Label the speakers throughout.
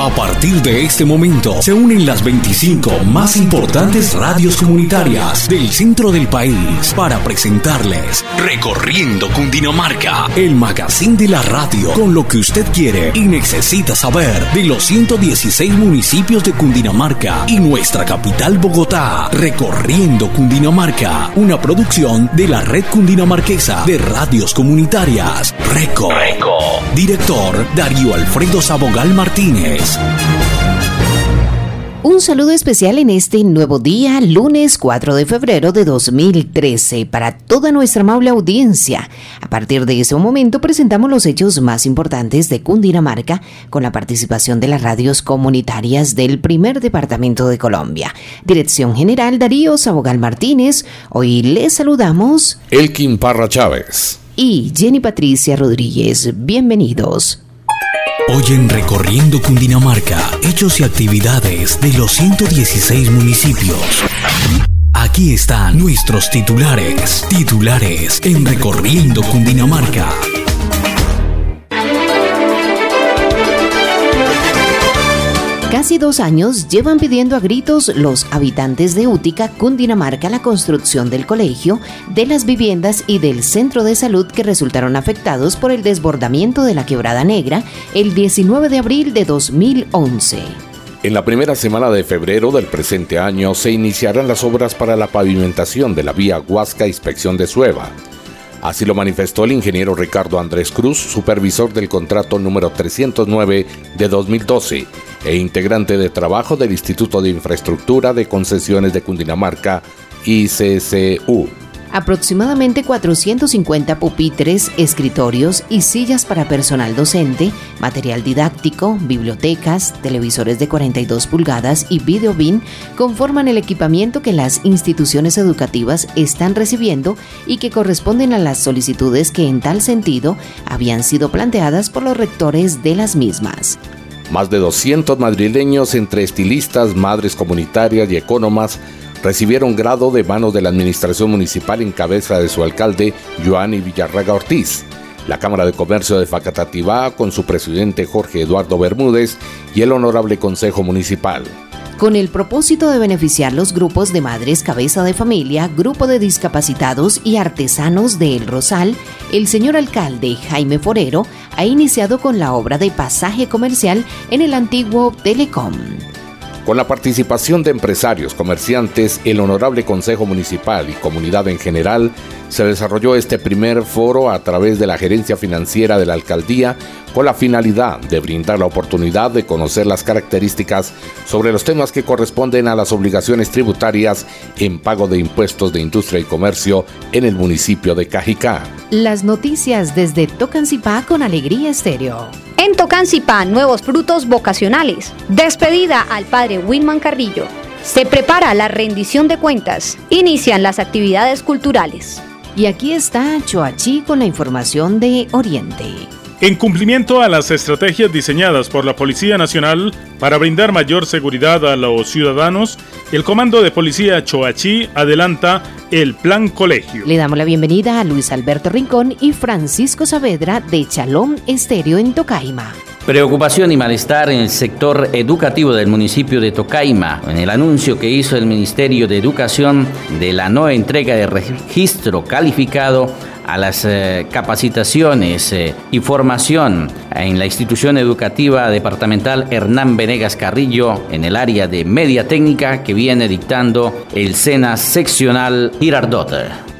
Speaker 1: A partir de este momento se unen las 25 más importantes radios comunitarias del centro del país para presentarles Recorriendo Cundinamarca, el magazine de la radio con lo que usted quiere y necesita saber de los 116 municipios de Cundinamarca y nuestra capital Bogotá. Recorriendo Cundinamarca, una producción de la Red Cundinamarquesa de Radios Comunitarias, RECO. Director Darío Alfredo Sabogal Martínez.
Speaker 2: Un saludo especial en este nuevo día, lunes 4 de febrero de 2013, para toda nuestra amable audiencia. A partir de este momento presentamos los hechos más importantes de Cundinamarca con la participación de las radios comunitarias del primer departamento de Colombia. Dirección General Darío Sabogal Martínez. Hoy les saludamos
Speaker 3: Elkin Parra Chávez
Speaker 2: y Jenny Patricia Rodríguez. Bienvenidos.
Speaker 1: Hoy en Recorriendo Cundinamarca, hechos y actividades de los 116 municipios. Aquí están nuestros titulares en Recorriendo Cundinamarca.
Speaker 2: Casi 2 años llevan pidiendo a gritos los habitantes de Útica, Cundinamarca, la construcción del colegio, de las viviendas y del centro de salud que resultaron afectados por el desbordamiento de la Quebrada Negra el 19 de abril de 2011.
Speaker 3: En la primera semana de febrero del presente año se iniciarán las obras para la pavimentación de la vía Huasca-Inspección de Sueva. Así lo manifestó el ingeniero Ricardo Andrés Cruz, supervisor del contrato número 309 de 2012 e integrante de trabajo del Instituto de Infraestructura de Concesiones de Cundinamarca, ICCU.
Speaker 2: Aproximadamente 450 pupitres, escritorios y sillas para personal docente, material didáctico, bibliotecas, televisores de 42 pulgadas y videobin conforman el equipamiento que las instituciones educativas están recibiendo y que corresponden a las solicitudes que en tal sentido habían sido planteadas por los rectores de las mismas.
Speaker 3: Más de 200 madrileños, entre estilistas, madres comunitarias y ecónomas, recibieron grado de manos de la administración municipal en cabeza de su alcalde, Joanny Villarraga Ortiz, la Cámara de Comercio de Facatativá con su presidente Jorge Eduardo Bermúdez y el Honorable Consejo Municipal.
Speaker 2: Con el propósito de beneficiar los grupos de madres cabeza de familia, grupo de discapacitados y artesanos de El Rosal, el señor alcalde Jaime Forero ha iniciado con la obra de pasaje comercial en el antiguo Telecom.
Speaker 3: Con la participación de empresarios, comerciantes, el Honorable Consejo Municipal y comunidad en general, se desarrolló este primer foro a través de la gerencia financiera de la alcaldía con la finalidad de brindar la oportunidad de conocer las características sobre los temas que corresponden a las obligaciones tributarias en pago de impuestos de industria y comercio en el municipio de Cajicá.
Speaker 2: Las noticias desde Tocancipá con Alegría Estéreo.
Speaker 4: En Tocancipá, nuevos frutos vocacionales. Despedida al padre Wilman Carrillo. Se prepara la rendición de cuentas. Inician las actividades culturales.
Speaker 2: Y aquí está Choachí con la información de Oriente.
Speaker 5: En cumplimiento a las estrategias diseñadas por la Policía Nacional para brindar mayor seguridad a los ciudadanos, el Comando de Policía Choachí adelanta el Plan Colegio.
Speaker 2: Le damos la bienvenida a Luis Alberto Rincón y Francisco Saavedra de Chalón Estéreo en Tocaima.
Speaker 6: Preocupación y malestar en el sector educativo del municipio de Tocaima, en el anuncio que hizo el Ministerio de Educación de la no entrega de registro calificado a las capacitaciones y formación en la institución educativa departamental Hernán Venegas Carrillo en el área de media técnica que viene dictando el SENA seccional Girardot.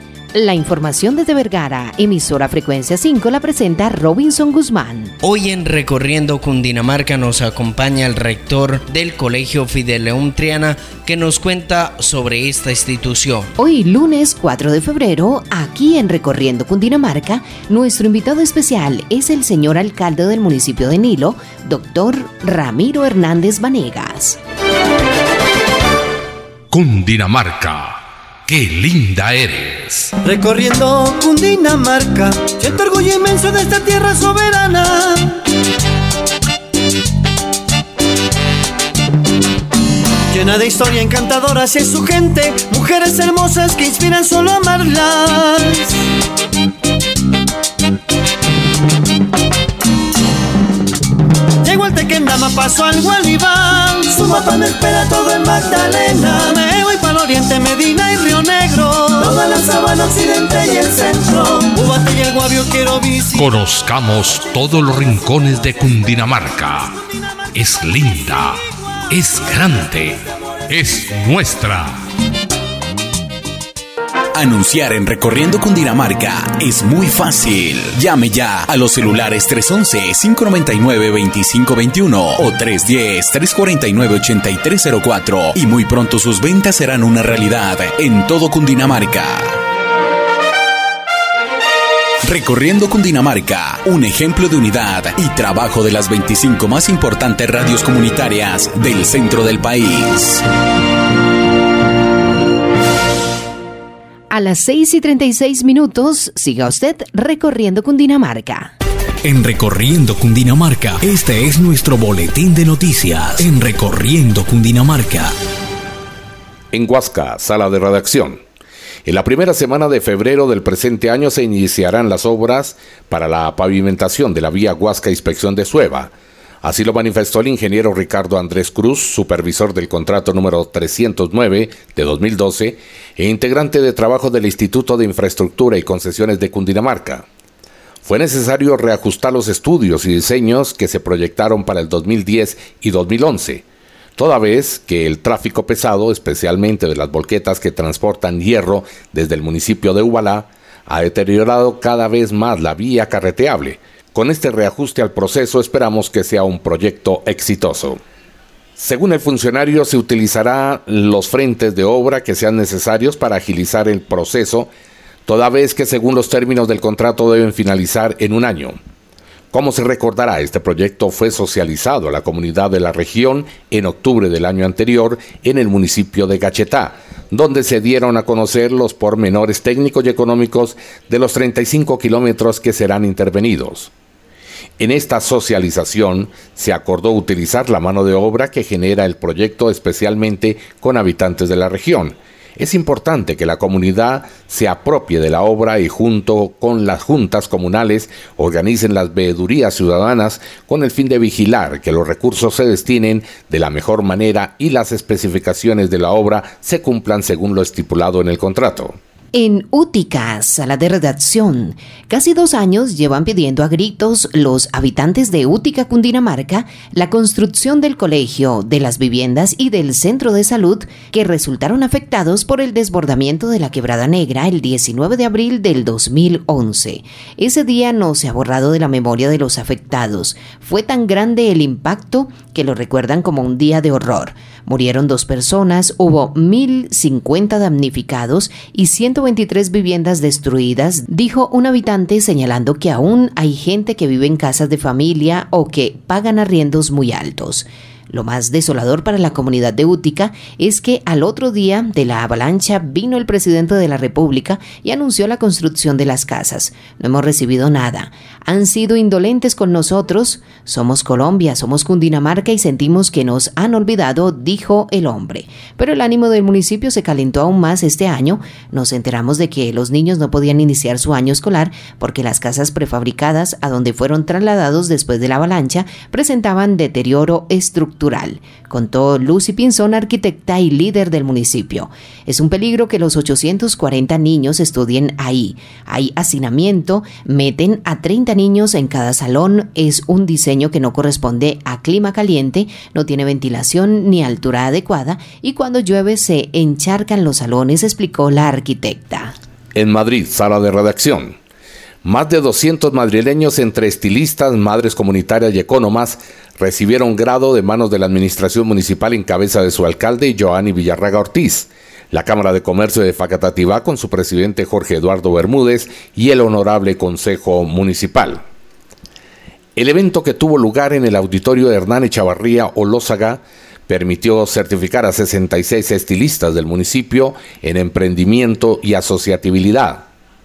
Speaker 2: La información desde Vergara, emisora Frecuencia 5, la presenta Robinson Guzmán.
Speaker 7: Hoy en Recorriendo Cundinamarca nos acompaña el rector del Colegio Fideleum Triana que nos cuenta sobre esta institución.
Speaker 2: Hoy lunes 4 de febrero, aquí en Recorriendo Cundinamarca, nuestro invitado especial es el señor alcalde del municipio de Nilo, doctor Ramiro Hernández Vanegas.
Speaker 8: Cundinamarca. ¡Qué linda eres!
Speaker 9: Recorriendo Cundinamarca, siento orgullo inmenso de esta tierra soberana. Llena de historia encantadora es su gente, mujeres hermosas que inspiran solo a amarlas. Llegó Tequendama paso al Gualibán. Su mapa me espera todo en Magdalena. Me voy para el oriente, Medina y Río Negro. Toda la sabana occidente y el centro. Ubate y el Guavio quiero visitar.
Speaker 8: Conozcamos todos los rincones de Cundinamarca. Es linda, es grande, es nuestra.
Speaker 1: Anunciar en Recorriendo Cundinamarca es muy fácil. Llame ya a los celulares 311-599-2521 o 310-349-8304 y muy pronto sus ventas serán una realidad en todo Cundinamarca. Recorriendo Cundinamarca, un ejemplo de unidad y trabajo de las 25 más importantes radios comunitarias del centro del país.
Speaker 2: A las 6:36, siga usted recorriendo Cundinamarca.
Speaker 1: En Recorriendo Cundinamarca, este es nuestro boletín de noticias. En Recorriendo Cundinamarca.
Speaker 3: En Huasca, sala de redacción. En la primera semana de febrero del presente año se iniciarán las obras para la pavimentación de la vía Huasca-Inspección de Sueva. Así lo manifestó el ingeniero Ricardo Andrés Cruz, supervisor del contrato número 309 de 2012 e integrante de trabajo del Instituto de Infraestructura y Concesiones de Cundinamarca. Fue necesario reajustar los estudios y diseños que se proyectaron para el 2010 y 2011, toda vez que el tráfico pesado, especialmente de las volquetas que transportan hierro desde el municipio de Ubalá, ha deteriorado cada vez más la vía carreteable. Con este reajuste al proceso esperamos que sea un proyecto exitoso. Según el funcionario, se utilizará los frentes de obra que sean necesarios para agilizar el proceso, toda vez que según los términos del contrato deben finalizar en un año. Como se recordará, este proyecto fue socializado a la comunidad de la región en octubre del año anterior en el municipio de Gachetá, donde se dieron a conocer los pormenores técnicos y económicos de los 35 kilómetros que serán intervenidos. En esta socialización se acordó utilizar la mano de obra que genera el proyecto, especialmente con habitantes de la región. Es importante que la comunidad se apropie de la obra y junto con las juntas comunales organicen las veedurías ciudadanas con el fin de vigilar que los recursos se destinen de la mejor manera y las especificaciones de la obra se cumplan según lo estipulado en el contrato.
Speaker 2: En Útica, sala de redacción, casi 2 años llevan pidiendo a gritos los habitantes de Útica, Cundinamarca, la construcción del colegio, de las viviendas y del centro de salud que resultaron afectados por el desbordamiento de la Quebrada Negra el 19 de abril del 2011. Ese día no se ha borrado de la memoria de los afectados. Fue tan grande el impacto que lo recuerdan como un día de horror. Murieron 2 personas, hubo 1.050 damnificados y 123 viviendas destruidas, dijo un habitante, señalando que aún hay gente que vive en casas de familia o que pagan arriendos muy altos. Lo más desolador para la comunidad de Útica es que al otro día de la avalancha vino el presidente de la República y anunció la construcción de las casas. No hemos recibido nada. Han sido indolentes con nosotros. Somos Colombia, somos Cundinamarca y sentimos que nos han olvidado, dijo el hombre. Pero el ánimo del municipio se calentó aún más este año. Nos enteramos de que los niños no podían iniciar su año escolar porque las casas prefabricadas a donde fueron trasladados después de la avalancha presentaban deterioro estructural. Contó Lucy Pinzón, arquitecta y líder del municipio. Es un peligro que los 840 niños estudien ahí. Hay hacinamiento, meten a 30 niños en cada salón, es un diseño que no corresponde a clima caliente, no tiene ventilación ni altura adecuada y cuando llueve se encharcan los salones, explicó la arquitecta.
Speaker 3: En Madrid, sala de redacción. Más de 200 madrileños entre estilistas, madres comunitarias y ecónomas recibieron grado de manos de la administración municipal en cabeza de su alcalde, Joanny Villarraga Ortiz, la Cámara de Comercio de Facatativá con su presidente Jorge Eduardo Bermúdez y el Honorable Consejo Municipal. El evento, que tuvo lugar en el auditorio de Hernán Echavarría Olózaga, permitió certificar a 66 estilistas del municipio en emprendimiento y asociatividad,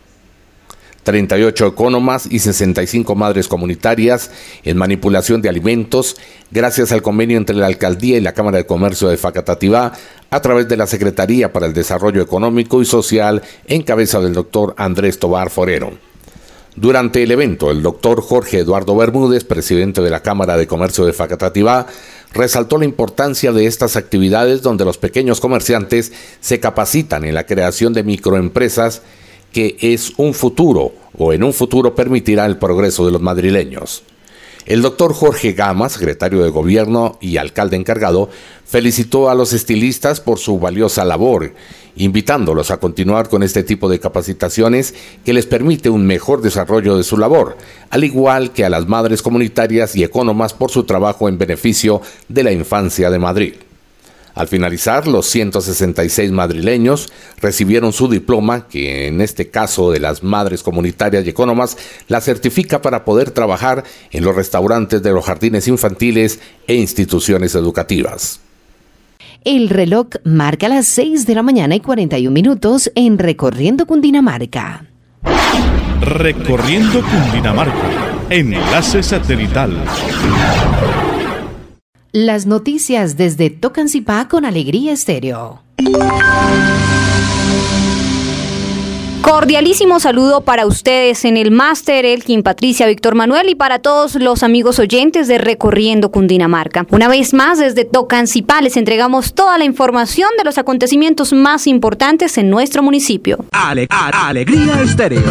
Speaker 3: 38 ecónomas y 65 madres comunitarias en manipulación de alimentos, gracias al convenio entre la Alcaldía y la Cámara de Comercio de Facatativá, a través de la Secretaría para el Desarrollo Económico y Social, en cabeza del doctor Andrés Tobar Forero. Durante el evento, el doctor Jorge Eduardo Bermúdez, presidente de la Cámara de Comercio de Facatativá, resaltó la importancia de estas actividades donde los pequeños comerciantes se capacitan en la creación de microempresas, que es un futuro o en un futuro permitirá el progreso de los madrileños. El doctor Jorge Gama, secretario de Gobierno y alcalde encargado, felicitó a los estilistas por su valiosa labor, invitándolos a continuar con este tipo de capacitaciones que les permite un mejor desarrollo de su labor, al igual que a las madres comunitarias y ecónomas por su trabajo en beneficio de la infancia de Madrid. Al finalizar, los 166 madrileños recibieron su diploma, que en este caso de las madres comunitarias y ecónomas, la certifica para poder trabajar en los restaurantes de los jardines infantiles e instituciones educativas.
Speaker 2: El reloj marca las 6 de la mañana y 41 minutos en Recorriendo Cundinamarca.
Speaker 5: Recorriendo Cundinamarca, enlace satelital.
Speaker 2: Las noticias desde Tocancipá con Alegría Estéreo.
Speaker 4: Cordialísimo saludo para ustedes en el máster Elkin, Patricia, Víctor Manuel y para todos los amigos oyentes de Recorriendo Cundinamarca. Una vez más desde Tocancipá les entregamos toda la información de los acontecimientos más importantes en nuestro municipio.
Speaker 10: Alegría Estéreo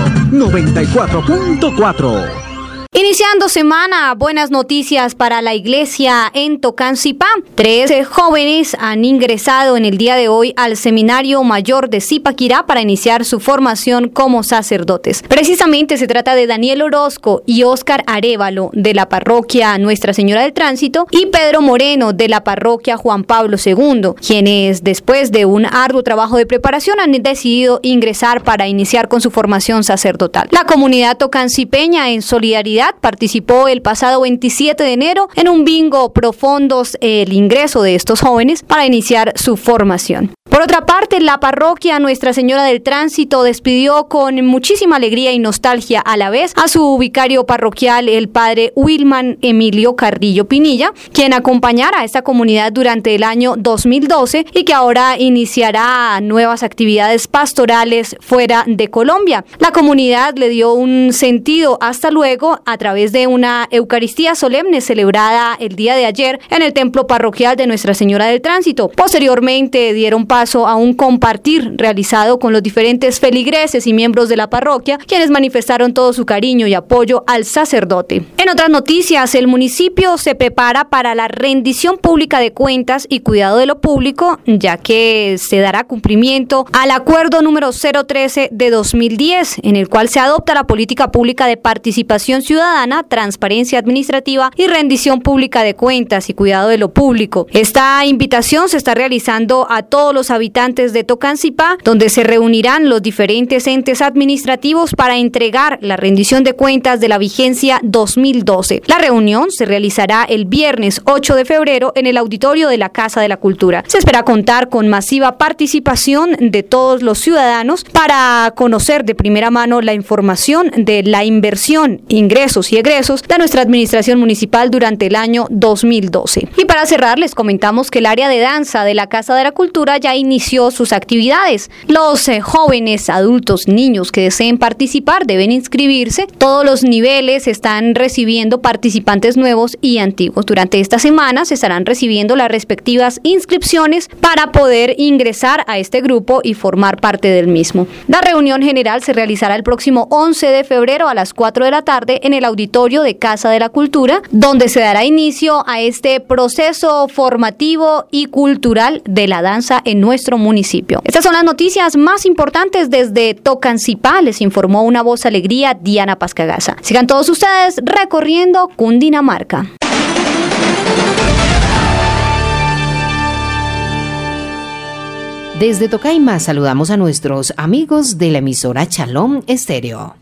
Speaker 10: 94.4.
Speaker 4: Iniciando semana, buenas noticias para la iglesia en Tocancipá. 3 jóvenes han ingresado en el día de hoy al Seminario Mayor de Zipaquirá para iniciar su formación como sacerdotes. Precisamente se trata de Daniel Orozco y Óscar Arévalo de la parroquia Nuestra Señora del Tránsito y Pedro Moreno de la parroquia Juan Pablo II, quienes después de un arduo trabajo de preparación han decidido ingresar para iniciar con su formación sacerdotal. La comunidad tocancipeña en solidaridad participó el pasado 27 de enero en un bingo pro fondos el ingreso de estos jóvenes para iniciar su formación. Por otra parte, la parroquia Nuestra Señora del Tránsito despidió con muchísima alegría y nostalgia a la vez a su vicario parroquial, el padre Wilman Emilio Carrillo Pinilla, quien acompañara a esta comunidad durante el año 2012 y que ahora iniciará nuevas actividades pastorales fuera de Colombia. La comunidad le dio un sentido hasta luego a través de una Eucaristía solemne celebrada el día de ayer en el templo parroquial de Nuestra Señora del Tránsito. Posteriormente dieron paso a un compartir realizado con los diferentes feligreses y miembros de la parroquia, quienes manifestaron todo su cariño y apoyo al sacerdote. En otras noticias, el municipio se prepara para la rendición pública de cuentas y cuidado de lo público, ya que se dará cumplimiento al acuerdo número 013 de 2010, en el cual se adopta la política pública de participación ciudadana, transparencia administrativa y rendición pública de cuentas y cuidado de lo público. Esta invitación se está realizando a todos los habitantes de Tocancipá, donde se reunirán los diferentes entes administrativos para entregar la rendición de cuentas de la vigencia 2012. La reunión se realizará el viernes 8 de febrero en el auditorio de la Casa de la Cultura. Se espera contar con masiva participación de todos los ciudadanos para conocer de primera mano la información de la inversión, ingresos y egresos de nuestra administración municipal durante el año 2012. Y para cerrar, les comentamos que el área de danza de la Casa de la Cultura ya inició sus actividades. Los jóvenes, adultos, niños que deseen participar deben inscribirse. Todos los niveles están recibiendo participantes nuevos y antiguos. Durante esta semana se estarán recibiendo las respectivas inscripciones para poder ingresar a este grupo y formar parte del mismo. La reunión general se realizará el próximo 11 de febrero a las 4 de la tarde en el auditorio de Casa de la Cultura, donde se dará inicio a este proceso formativo y cultural de la danza en nuestro municipio. Estas son las noticias más importantes desde Tocancipá. Les informó una voz alegría, Diana Pascagasa. Sigan todos ustedes recorriendo Cundinamarca.
Speaker 2: Desde Tocaima saludamos a nuestros amigos de la emisora Shalom Estéreo.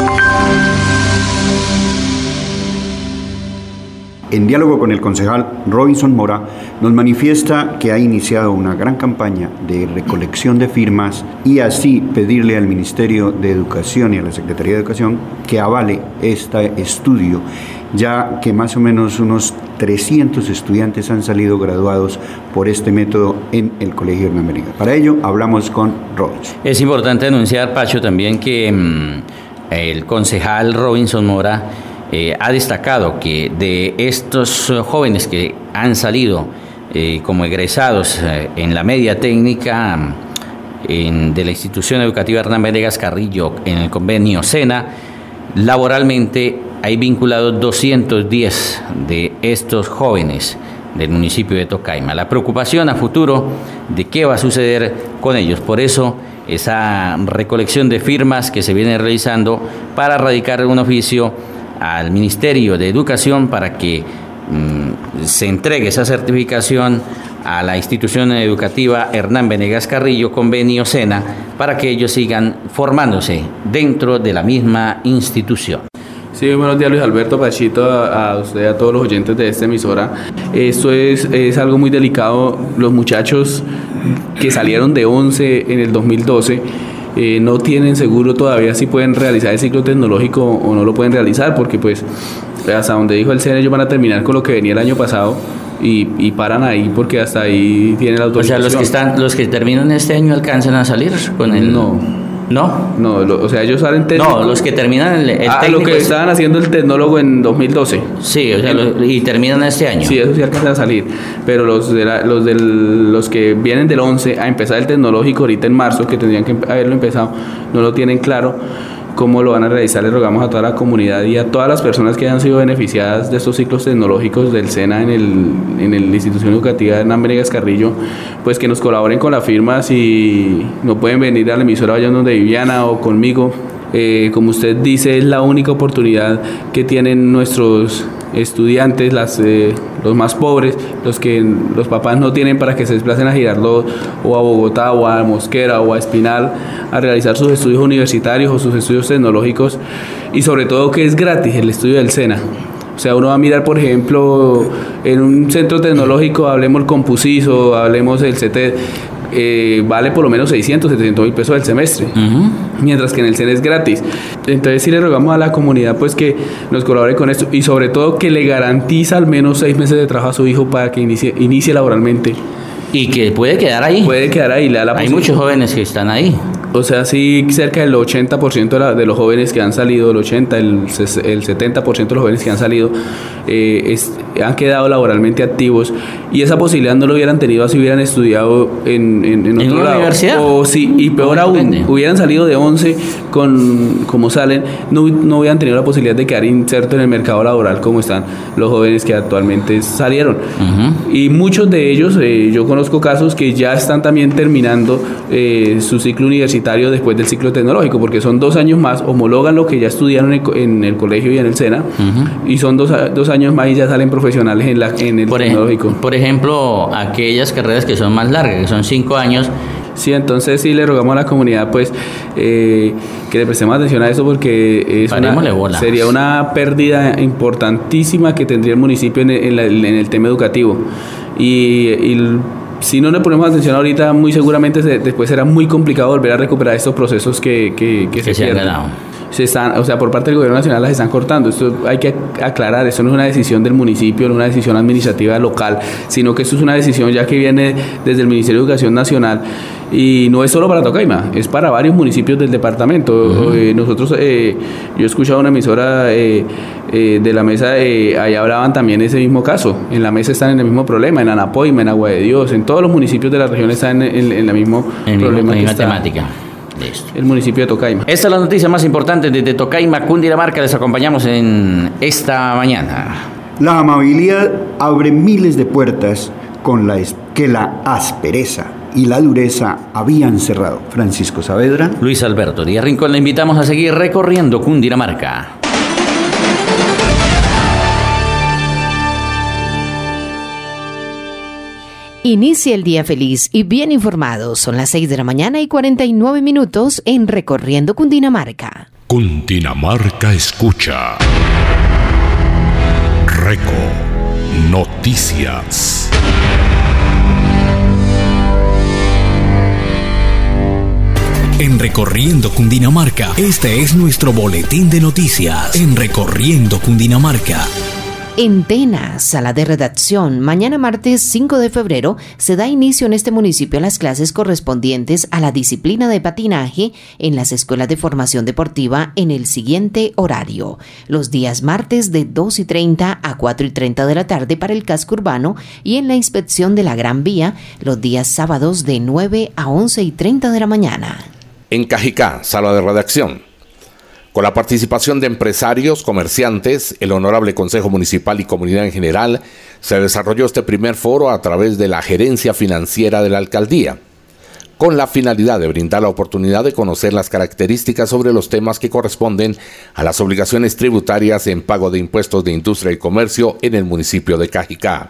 Speaker 11: En diálogo con el concejal Robinson Mora, nos manifiesta que ha iniciado una gran campaña de recolección de firmas y así pedirle al Ministerio de Educación y a la Secretaría de Educación que avale este estudio, ya que más o menos unos 300 estudiantes han salido graduados por este método en el Colegio Hernán Berenguer. Para ello hablamos con Robinson.
Speaker 6: Es importante anunciar, Pacho, también que el concejal Robinson Mora ha destacado que de estos jóvenes que han salido como egresados en la media técnica de la institución educativa Hernán Venegas Carrillo en el convenio SENA, laboralmente hay vinculados 210 de estos jóvenes del municipio de Tocaima. La preocupación a futuro de qué va a suceder con ellos. Por eso, esa recolección de firmas que se viene realizando para radicar un oficio al Ministerio de Educación para que se entregue esa certificación a la institución educativa Hernán Venegas Carrillo, convenio SENA, para que ellos sigan formándose dentro de la misma institución.
Speaker 12: Sí, buenos días Luis Alberto, Pachito, a usted, a todos los oyentes de esta emisora. Esto es algo muy delicado. Los muchachos que salieron de 11 en el 2012 no tienen seguro todavía si pueden realizar el ciclo tecnológico o no lo pueden realizar, porque pues hasta donde dijo el SENA ellos van a terminar con lo que venía el año pasado y paran ahí porque hasta ahí tienen la autorización.
Speaker 6: O sea, los que terminan este año alcanzan a salir con el...
Speaker 12: No, o sea, ellos salen técnico.
Speaker 6: No, los que terminan el técnico.
Speaker 12: Lo que estaban haciendo el tecnólogo en 2012.
Speaker 6: Sí, o sea, y terminan este año.
Speaker 12: Sí, eso sí alcanzan a salir. Pero los que vienen del 11 a empezar el tecnológico ahorita en marzo, que tendrían que haberlo empezado, no lo tienen claro cómo lo van a realizar. Les rogamos a toda la comunidad y a todas las personas que hayan sido beneficiadas de estos ciclos tecnológicos del SENA en la institución educativa de Hernán Venegas Carrillo, pues que nos colaboren con la firma. Si no pueden venir a la emisora, vayan donde Viviana o conmigo. Como usted dice, es la única oportunidad que tienen nuestros estudiantes, los más pobres, los que los papás no tienen para que se desplacen a Girardot o a Bogotá o a Mosquera o a Espinal a realizar sus estudios universitarios o sus estudios tecnológicos, y sobre todo que es gratis el estudio del SENA. O sea, uno va a mirar, por ejemplo, en un centro tecnológico, hablemos el Compusiso, hablemos el CETED, vale por lo menos 600, 700 mil pesos al semestre, mientras que en el SENA es gratis. Entonces sí le rogamos a la comunidad pues que nos colabore con esto, y sobre todo que le garantiza al menos 6 meses de trabajo a su hijo para que inicie laboralmente.
Speaker 6: Y que puede quedar ahí.
Speaker 12: Puede quedar ahí.
Speaker 6: Hay muchos jóvenes que están ahí.
Speaker 12: O sea, sí, cerca del 80% de los jóvenes que han salido, el 70% de los jóvenes que han salido han quedado laboralmente activos, y esa posibilidad no lo hubieran tenido si hubieran estudiado en otro lado.
Speaker 6: Universidad?
Speaker 12: O sí, y peor aún, hubieran salido de 11 como salen, no hubieran tenido la posibilidad de quedar insertos en el mercado laboral como están los jóvenes que actualmente salieron. Y muchos de ellos, yo conozco casos que ya están también terminando su ciclo universitario después del ciclo tecnológico, porque son 2 años más, homologan lo que ya estudiaron en el colegio y en el SENA, y son 2 años más y ya salen profesionales en el tecnológico.
Speaker 6: Por ejemplo, aquellas carreras que son más largas, que son 5 años.
Speaker 12: Sí, entonces sí le rogamos a la comunidad pues que le prestemos atención a eso, porque sería una pérdida importantísima que tendría el municipio en el tema educativo, y si no le ponemos atención ahorita, muy seguramente después será muy complicado volver a recuperar estos procesos que se han ganado. Por parte del gobierno nacional las están cortando. Esto hay que aclarar, esto no es una decisión del municipio, no es una decisión administrativa local, sino que esto es una decisión ya que viene desde el Ministerio de Educación Nacional, y no es solo para Tocaima, es para varios municipios del departamento. Nosotros, yo he escuchado una emisora de la mesa, allá hablaban también de ese mismo caso. En la mesa están en el mismo problema, en Anapoima, en Agua de Dios, en todos los municipios de la región están en la mismo problema,
Speaker 6: en la temática.
Speaker 12: Listo. El municipio de Tocaima.
Speaker 6: Esta es la noticia más importante desde Tocaima, Cundinamarca. Les acompañamos en esta mañana.
Speaker 11: La amabilidad abre miles de puertas que la aspereza y la dureza habían cerrado. Francisco Saavedra.
Speaker 6: Luis Alberto Díaz Rincón. Le invitamos a seguir recorriendo Cundinamarca.
Speaker 2: Inicia el día feliz y bien informado. Son las 6 de la mañana y 49 minutos en Recorriendo Cundinamarca.
Speaker 8: Cundinamarca escucha. Noticias.
Speaker 1: En Recorriendo Cundinamarca, este es nuestro boletín de noticias. En Recorriendo Cundinamarca.
Speaker 2: En Tena, sala de redacción, mañana martes 5 de febrero se da inicio en este municipio a las clases correspondientes a la disciplina de patinaje en las escuelas de formación deportiva en el siguiente horario. Los días martes de 2:30 a 4:30 de la tarde para el casco urbano y en la inspección de la Gran Vía los días sábados de 9 a 11:30 de la mañana.
Speaker 3: En Cajicá, sala de redacción. Con la participación de empresarios, comerciantes, el Honorable Consejo Municipal y comunidad en general, se desarrolló este primer foro a través de la gerencia financiera de la alcaldía, con la finalidad de brindar la oportunidad de conocer las características sobre los temas que corresponden a las obligaciones tributarias en pago de impuestos de industria y comercio en el municipio de Cajicá.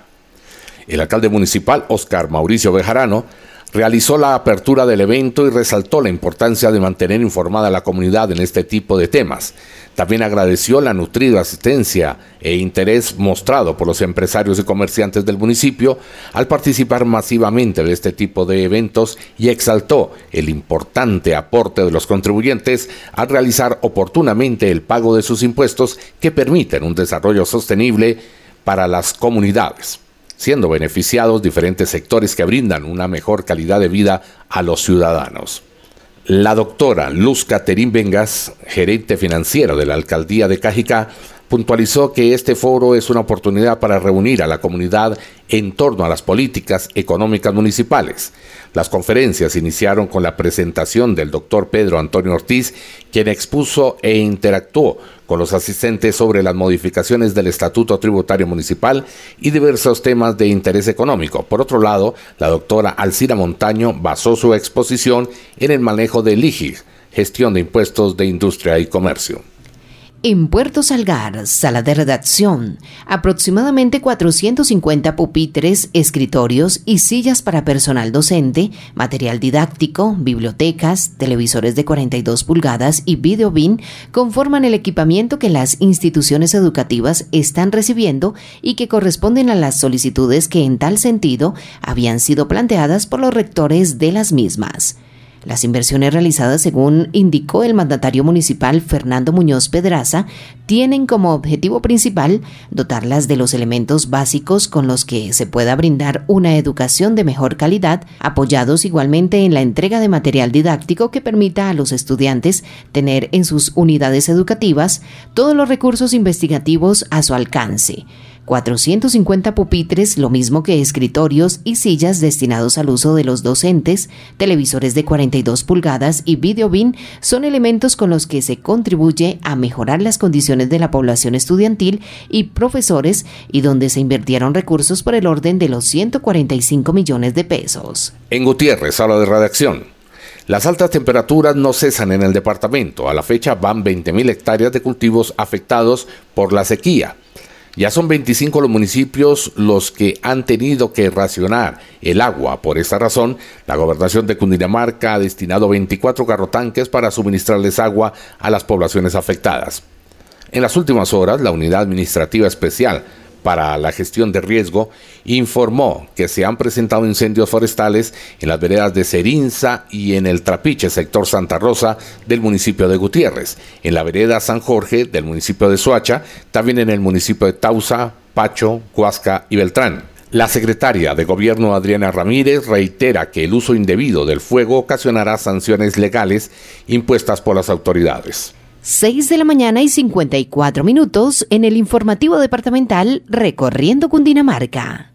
Speaker 3: El alcalde municipal, Óscar Mauricio Bejarano, realizó la apertura del evento y resaltó la importancia de mantener informada a la comunidad en este tipo de temas. También agradeció la nutrida asistencia e interés mostrado por los empresarios y comerciantes del municipio al participar masivamente de este tipo de eventos y exaltó el importante aporte de los contribuyentes al realizar oportunamente el pago de sus impuestos que permiten un desarrollo sostenible para las comunidades, siendo beneficiados diferentes sectores que brindan una mejor calidad de vida a los ciudadanos. La doctora Luz Caterín Vengas, gerente financiera de la Alcaldía de Cajicá, puntualizó que este foro es una oportunidad para reunir a la comunidad en torno a las políticas económicas municipales. Las conferencias iniciaron con la presentación del doctor Pedro Antonio Ortiz, quien expuso e interactuó con los asistentes sobre las modificaciones del Estatuto Tributario Municipal y diversos temas de interés económico. Por otro lado, la doctora Alcira Montaño basó su exposición en el manejo del IGI, gestión de impuestos de industria y comercio.
Speaker 2: En Puerto Salgar, sala de redacción, aproximadamente 450 pupitres, escritorios y sillas para personal docente, material didáctico, bibliotecas, televisores de 42 pulgadas y videobin conforman el equipamiento que las instituciones educativas están recibiendo y que corresponden a las solicitudes que en tal sentido habían sido planteadas por los rectores de las mismas. Las inversiones realizadas, según indicó el mandatario municipal Fernando Muñoz Pedraza, tienen como objetivo principal dotarlas de los elementos básicos con los que se pueda brindar una educación de mejor calidad, apoyados igualmente en la entrega de material didáctico que permita a los estudiantes tener en sus unidades educativas todos los recursos investigativos a su alcance. 450 pupitres, lo mismo que escritorios y sillas destinados al uso de los docentes, televisores de 42 pulgadas y videobin son elementos con los que se contribuye a mejorar las condiciones de la población estudiantil y profesores y donde se invirtieron recursos por el orden de los 145 millones de pesos.
Speaker 3: En Gutiérrez, sala de redacción. Las altas temperaturas no cesan en el departamento. A la fecha van 20.000 hectáreas de cultivos afectados por la sequía. Ya son 25 los municipios los que han tenido que racionar el agua. Por esta razón, la Gobernación de Cundinamarca ha destinado 24 garrotanques para suministrarles agua a las poblaciones afectadas. En las últimas horas, la Unidad Administrativa Especial para la Gestión de Riesgo informó que se han presentado incendios forestales en las veredas de Cerinza y en el Trapiche, sector Santa Rosa del municipio de Gutiérrez, en la vereda San Jorge del municipio de Soacha, también en el municipio de Tausa, Pacho, Huasca y Beltrán. La secretaria de Gobierno Adriana Ramírez reitera que el uso indebido del fuego ocasionará sanciones legales impuestas por las autoridades.
Speaker 2: 6 de la mañana y 54 minutos en el informativo departamental Recorriendo Cundinamarca.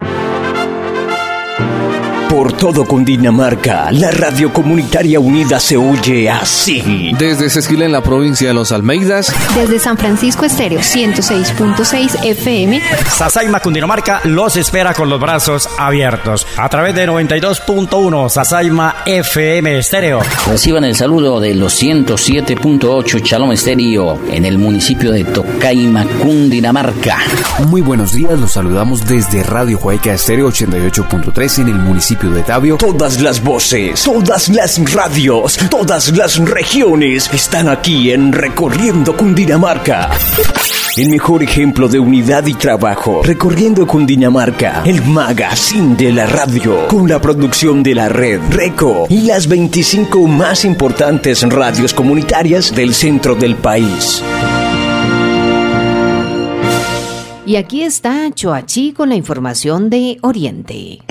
Speaker 1: Por todo Cundinamarca, la radio comunitaria unida se oye así.
Speaker 13: Desde Sesquilén, en la provincia de Los Almeidas.
Speaker 4: Desde San Francisco Estéreo, 106.6 FM.
Speaker 14: Sasaima, Cundinamarca, los espera con los brazos abiertos. A través de 92.1 Sasaima FM Estéreo.
Speaker 6: Reciban el saludo de los 107.8 Shalom Estéreo en el municipio de Tocaima, Cundinamarca.
Speaker 15: Muy buenos días, los saludamos desde Radio Huayca Estéreo 88.3 en el municipio de Tabio.
Speaker 1: Todas las voces, todas las radios, todas las regiones están aquí en Recorriendo Cundinamarca. El mejor ejemplo de unidad y trabajo. Recorriendo Cundinamarca, el magazine de la radio, con la producción de la red RECO y las 25 más importantes radios comunitarias del centro del país.
Speaker 2: Y aquí está Choachí con la información de Oriente.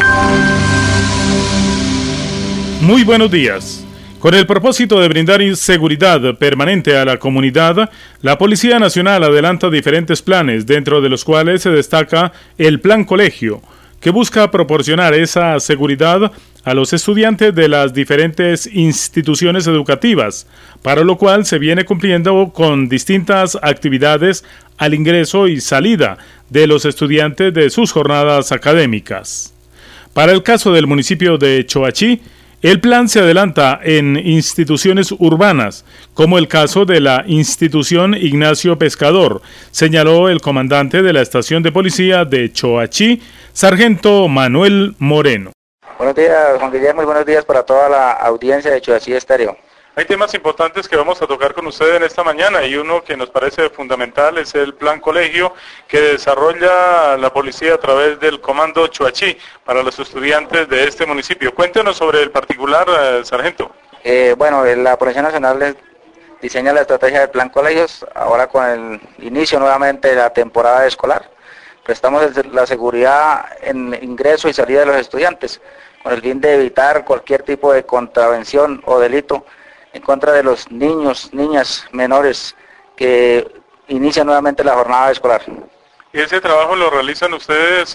Speaker 5: Muy buenos días. Con el propósito de brindar seguridad permanente a la comunidad, la Policía Nacional adelanta diferentes planes, dentro de los cuales se destaca el Plan Colegio, que busca proporcionar esa seguridad a los estudiantes de las diferentes instituciones educativas, para lo cual se viene cumpliendo con distintas actividades al ingreso y salida de los estudiantes de sus jornadas académicas. Para el caso del municipio de Choachí, el plan se adelanta en instituciones urbanas, como el caso de la institución Ignacio Pescador, señaló el comandante de la estación de policía de Choachí, sargento Manuel Moreno.
Speaker 16: Buenos días, Juan Guillermo, y buenos días para toda la audiencia de Choachí Estéreo.
Speaker 5: Hay temas importantes que vamos a tocar con ustedes en esta mañana, y uno que nos parece fundamental es el Plan Colegio que desarrolla la policía a través del Comando Choachí para los estudiantes de este municipio. Cuéntenos sobre el particular, sargento.
Speaker 16: Bueno, la Policía Nacional diseña la estrategia del Plan Colegios ahora con el inicio nuevamente de la temporada escolar. Prestamos la seguridad en ingreso y salida de los estudiantes con el fin de evitar cualquier tipo de contravención o delito en contra de los niños, niñas menores que inician nuevamente la jornada escolar.
Speaker 5: ¿Ese trabajo lo realizan ustedes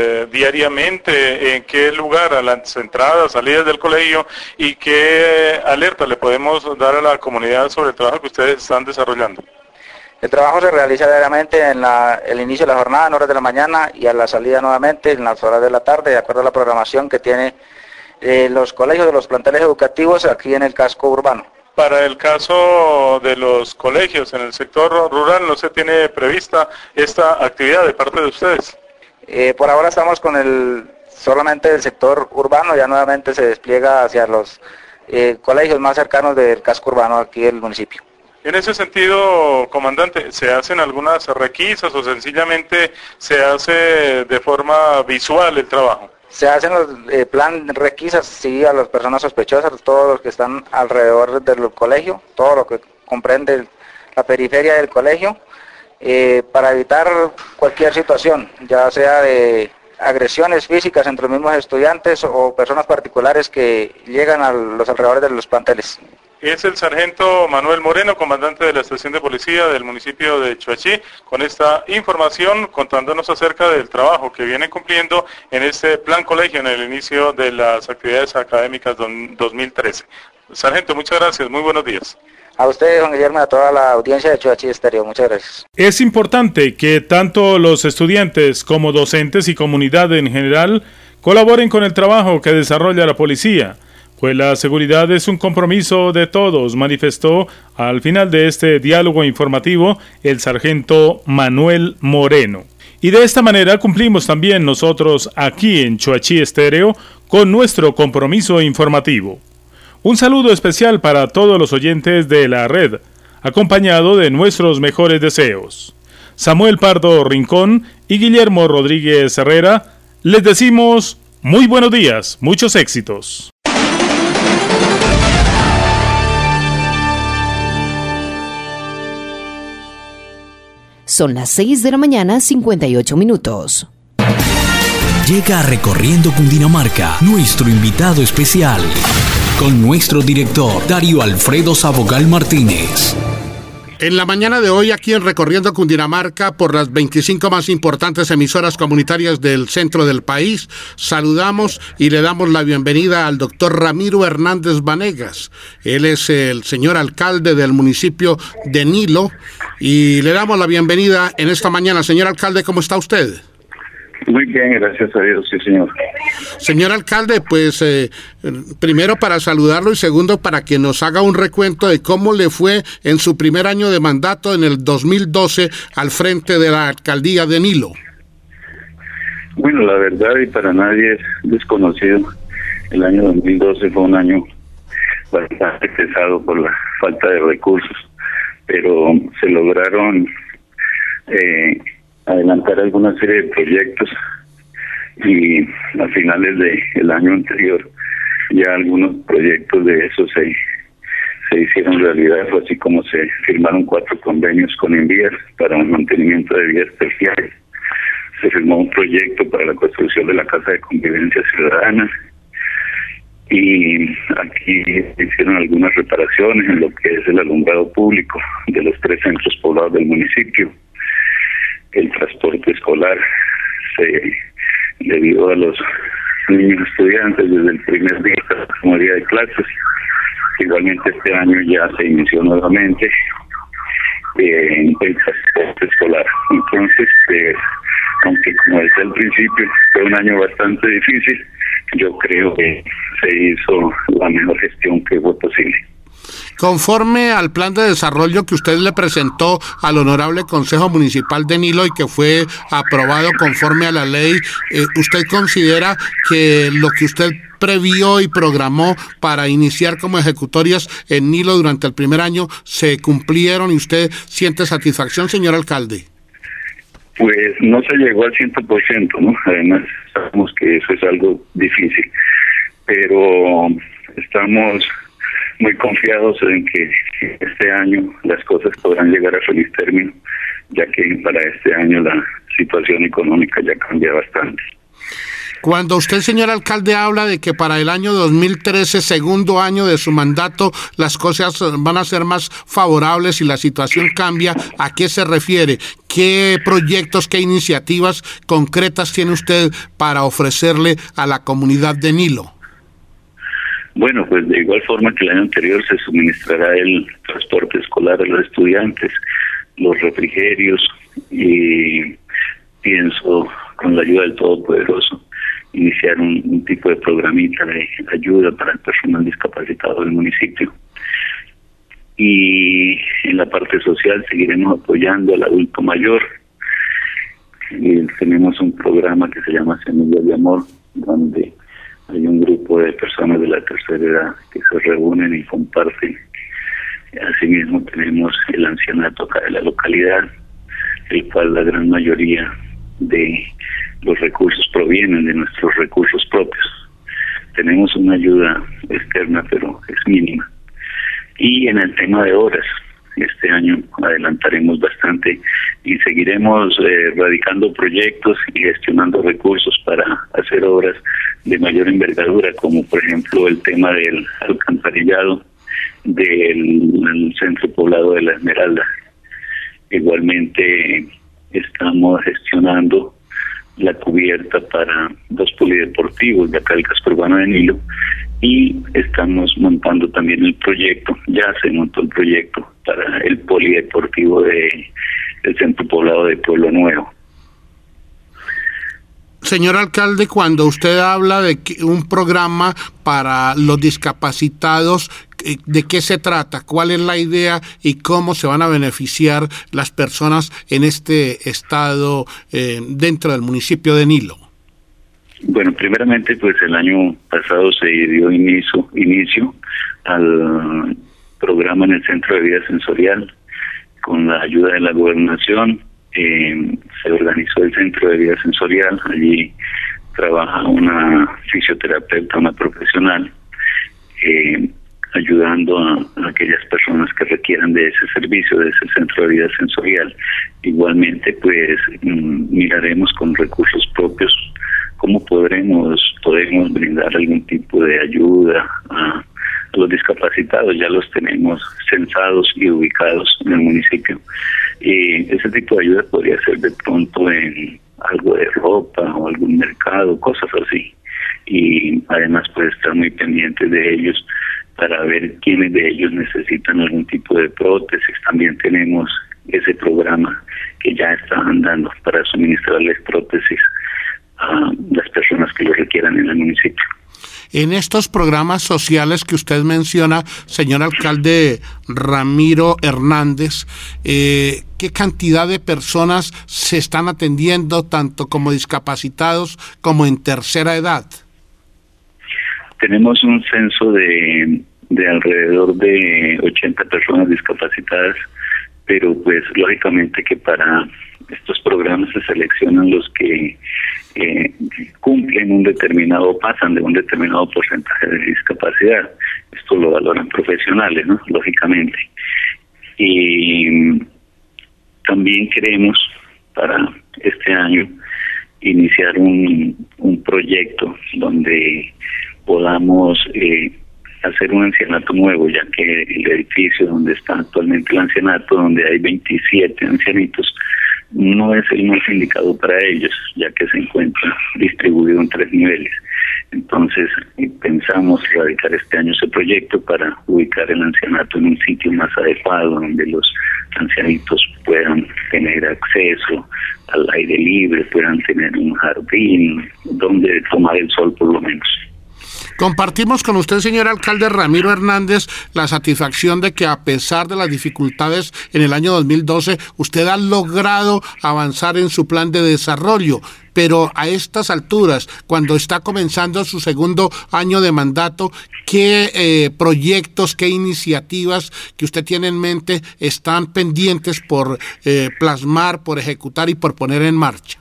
Speaker 5: diariamente? ¿En qué lugar? ¿A las entradas, salidas del colegio? ¿Y qué alerta le podemos dar a la comunidad sobre el trabajo que ustedes están desarrollando?
Speaker 16: El trabajo se realiza diariamente en el inicio de la jornada, en horas de la mañana, y a la salida nuevamente en las horas de la tarde, de acuerdo a la programación que tiene los colegios de los planteles educativos aquí en el casco urbano.
Speaker 5: Para el caso de los colegios en el sector rural, ¿no se tiene prevista esta actividad de parte de ustedes?
Speaker 16: Por ahora estamos con solamente el sector urbano, ya nuevamente se despliega hacia los colegios más cercanos del casco urbano aquí del municipio.
Speaker 5: En ese sentido, comandante, ¿se hacen algunas requisas o sencillamente se hace de forma visual el trabajo?
Speaker 16: Se hacen los plan requisas, sí, a las personas sospechosas, todos los que están alrededor del colegio, todo lo que comprende la periferia del colegio, para evitar cualquier situación, ya sea de agresiones físicas entre los mismos estudiantes o personas particulares que llegan a los alrededores de los planteles.
Speaker 5: Es el sargento Manuel Moreno, comandante de la estación de policía del municipio de Choachí, con esta información contándonos acerca del trabajo que viene cumpliendo en este Plan Colegio en el inicio de las actividades académicas 2013. Sargento, muchas gracias, muy buenos días.
Speaker 16: A usted, Juan Guillermo, y a toda la audiencia de Choachí Estéreo, muchas gracias.
Speaker 5: Es importante que tanto los estudiantes como docentes y comunidad en general colaboren con el trabajo que desarrolla la policía, pues la seguridad es un compromiso de todos, manifestó al final de este diálogo informativo el sargento Manuel Moreno. Y de esta manera cumplimos también nosotros aquí en Choachí Estéreo con nuestro compromiso informativo. Un saludo especial para todos los oyentes de la red, acompañado de nuestros mejores deseos. Samuel Pardo Rincón y Guillermo Rodríguez Herrera, les decimos muy buenos días, muchos éxitos.
Speaker 2: Son las 6 de la mañana, 58 minutos.
Speaker 1: Llega Recorriendo Cundinamarca, nuestro invitado especial, con nuestro director, Darío Alfredo Sabogal Martínez.
Speaker 17: En la mañana de hoy, aquí en Recorriendo Cundinamarca, por las 25 más importantes emisoras comunitarias del centro del país, saludamos y le damos la bienvenida al doctor Ramiro Hernández Vanegas. Él es el señor alcalde del municipio de Nilo y le damos la bienvenida en esta mañana. Señor alcalde, ¿cómo está usted?
Speaker 18: Muy bien, gracias a Dios, sí, señor.
Speaker 17: Señor alcalde, pues primero para saludarlo y segundo para que nos haga un recuento de cómo le fue en su primer año de mandato en el 2012 al frente de la alcaldía de Nilo.
Speaker 18: Bueno, la verdad y para nadie es desconocido, el año 2012 fue un año bastante pesado por la falta de recursos, pero se lograron adelantar alguna serie de proyectos y a finales del año anterior ya algunos proyectos de esos se se hicieron realidad, fue así como se firmaron 4 convenios con Envías para el mantenimiento de vías terciarias. Se firmó un proyecto para la construcción de la Casa de Convivencia Ciudadana, y aquí se hicieron algunas reparaciones en lo que es el alumbrado público de los 3 centros poblados del municipio. El transporte escolar debido a los niños estudiantes desde el primer día hasta el último día de clases. Igualmente este año ya se inició nuevamente el transporte escolar. Entonces, aunque como decía al principio, fue un año bastante difícil, yo creo que se hizo la mejor gestión que fue posible.
Speaker 17: Conforme al plan de desarrollo que usted le presentó al Honorable Consejo Municipal de Nilo y que fue aprobado conforme a la ley, ¿usted considera que lo que usted previó y programó para iniciar como ejecutorias en Nilo durante el primer año se cumplieron y usted siente satisfacción, señor alcalde?
Speaker 18: Pues no se llegó al 100%, ¿no? Además, sabemos que eso es algo difícil, pero estamos muy confiados en que este año las cosas podrán llegar a feliz término, ya que para este año la situación económica ya cambia bastante.
Speaker 17: Cuando usted, señor alcalde, habla de que para el año 2013, segundo año de su mandato, las cosas van a ser más favorables y la situación cambia, ¿a qué se refiere? ¿Qué proyectos, qué iniciativas concretas tiene usted para ofrecerle a la comunidad de Nilo?
Speaker 18: Bueno, pues de igual forma que el año anterior se suministrará el transporte escolar a los estudiantes, los refrigerios, y pienso, con la ayuda del Todopoderoso, iniciar un tipo de programita de ayuda para el personal discapacitado del municipio. Y en la parte social seguiremos apoyando al adulto mayor. Y tenemos un programa que se llama Semillas de Amor, donde hay un grupo de personas de la tercera edad que se reúnen y comparten. Asimismo tenemos el ancianato acá de la localidad, el cual la gran mayoría de los recursos provienen de nuestros recursos propios. Tenemos una ayuda externa, pero es mínima. Y en el tema de obras, este año adelantaremos bastante y seguiremos radicando proyectos y gestionando recursos para hacer obras de mayor envergadura, como por ejemplo el tema del alcantarillado del centro poblado de La Esmeralda. Igualmente estamos gestionando la cubierta para 2 polideportivos de acá del casco urbano de Nilo, y estamos montando también el proyecto, ya se montó el proyecto para el polideportivo del centro poblado de Pueblo Nuevo.
Speaker 17: Señor alcalde, cuando usted habla de un programa para los discapacitados, ¿de qué se trata? ¿Cuál es la idea y cómo se van a beneficiar las personas en este estado dentro del municipio de Nilo?
Speaker 18: Bueno, primeramente, pues el año pasado se dio inicio al programa en el Centro de Vida Sensorial. Con la ayuda de la gobernación se organizó el Centro de Vida Sensorial. Allí trabaja una fisioterapeuta, una profesional, ayudando a aquellas personas que requieran de ese servicio, de ese Centro de Vida Sensorial. Igualmente, pues miraremos con recursos propios cómo podemos brindar algún tipo de ayuda a los discapacitados. Ya los tenemos censados y ubicados en el municipio. Y ese tipo de ayuda podría ser de pronto en algo de ropa o algún mercado, cosas así. Y además puede estar muy pendiente de ellos para ver quiénes de ellos necesitan algún tipo de prótesis. También tenemos ese programa que ya está andando para suministrarles prótesis a las personas que lo requieran en el municipio.
Speaker 17: En estos programas sociales que usted menciona, señor alcalde Ramiro Hernández, ¿qué cantidad de personas se están atendiendo, tanto como discapacitados como en tercera edad?
Speaker 18: Tenemos un censo de alrededor de 80 personas discapacitadas, pero pues lógicamente que para estos programas se seleccionan los que cumplen pasan de un determinado porcentaje de discapacidad. Esto esto lo valoran profesionales, ¿no? Lógicamente. Y también queremos para este año iniciar un proyecto donde podamos hacer un ancianato nuevo, ya que el edificio donde está actualmente el ancianato, donde hay 27 ancianitos, no es el más indicado para ellos, ya que se encuentra distribuido en 3 niveles. Entonces pensamos radicar este año ese proyecto para ubicar el ancianato en un sitio más adecuado, donde los ancianitos puedan tener acceso al aire libre, puedan tener un jardín donde tomar el sol por lo menos.
Speaker 17: Compartimos con usted, señor alcalde Ramiro Hernández, la satisfacción de que a pesar de las dificultades en el año 2012, usted ha logrado avanzar en su plan de desarrollo. Pero a estas alturas, cuando está comenzando su segundo año de mandato, ¿qué proyectos, qué iniciativas que usted tiene en mente están pendientes por plasmar, por ejecutar y por poner en marcha?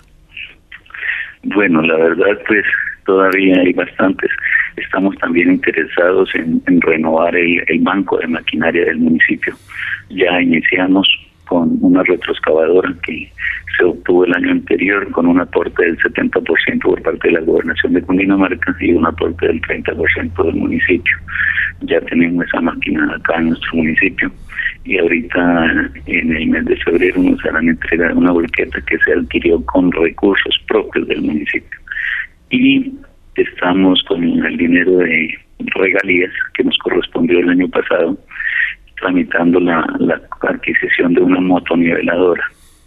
Speaker 18: Bueno, la verdad, pues todavía hay bastantes. Estamos también interesados en renovar el banco de maquinaria del municipio. Ya iniciamos con una retroexcavadora que se obtuvo el año anterior con un aporte del 70% por parte de la Gobernación de Cundinamarca y un aporte del 30% del municipio. Ya tenemos esa máquina acá en nuestro municipio y ahorita en el mes de febrero nos harán entregar una volqueta que se adquirió con recursos propios del municipio. Y estamos con el dinero de regalías que nos correspondió el año pasado, tramitando la adquisición de una motoniveladora.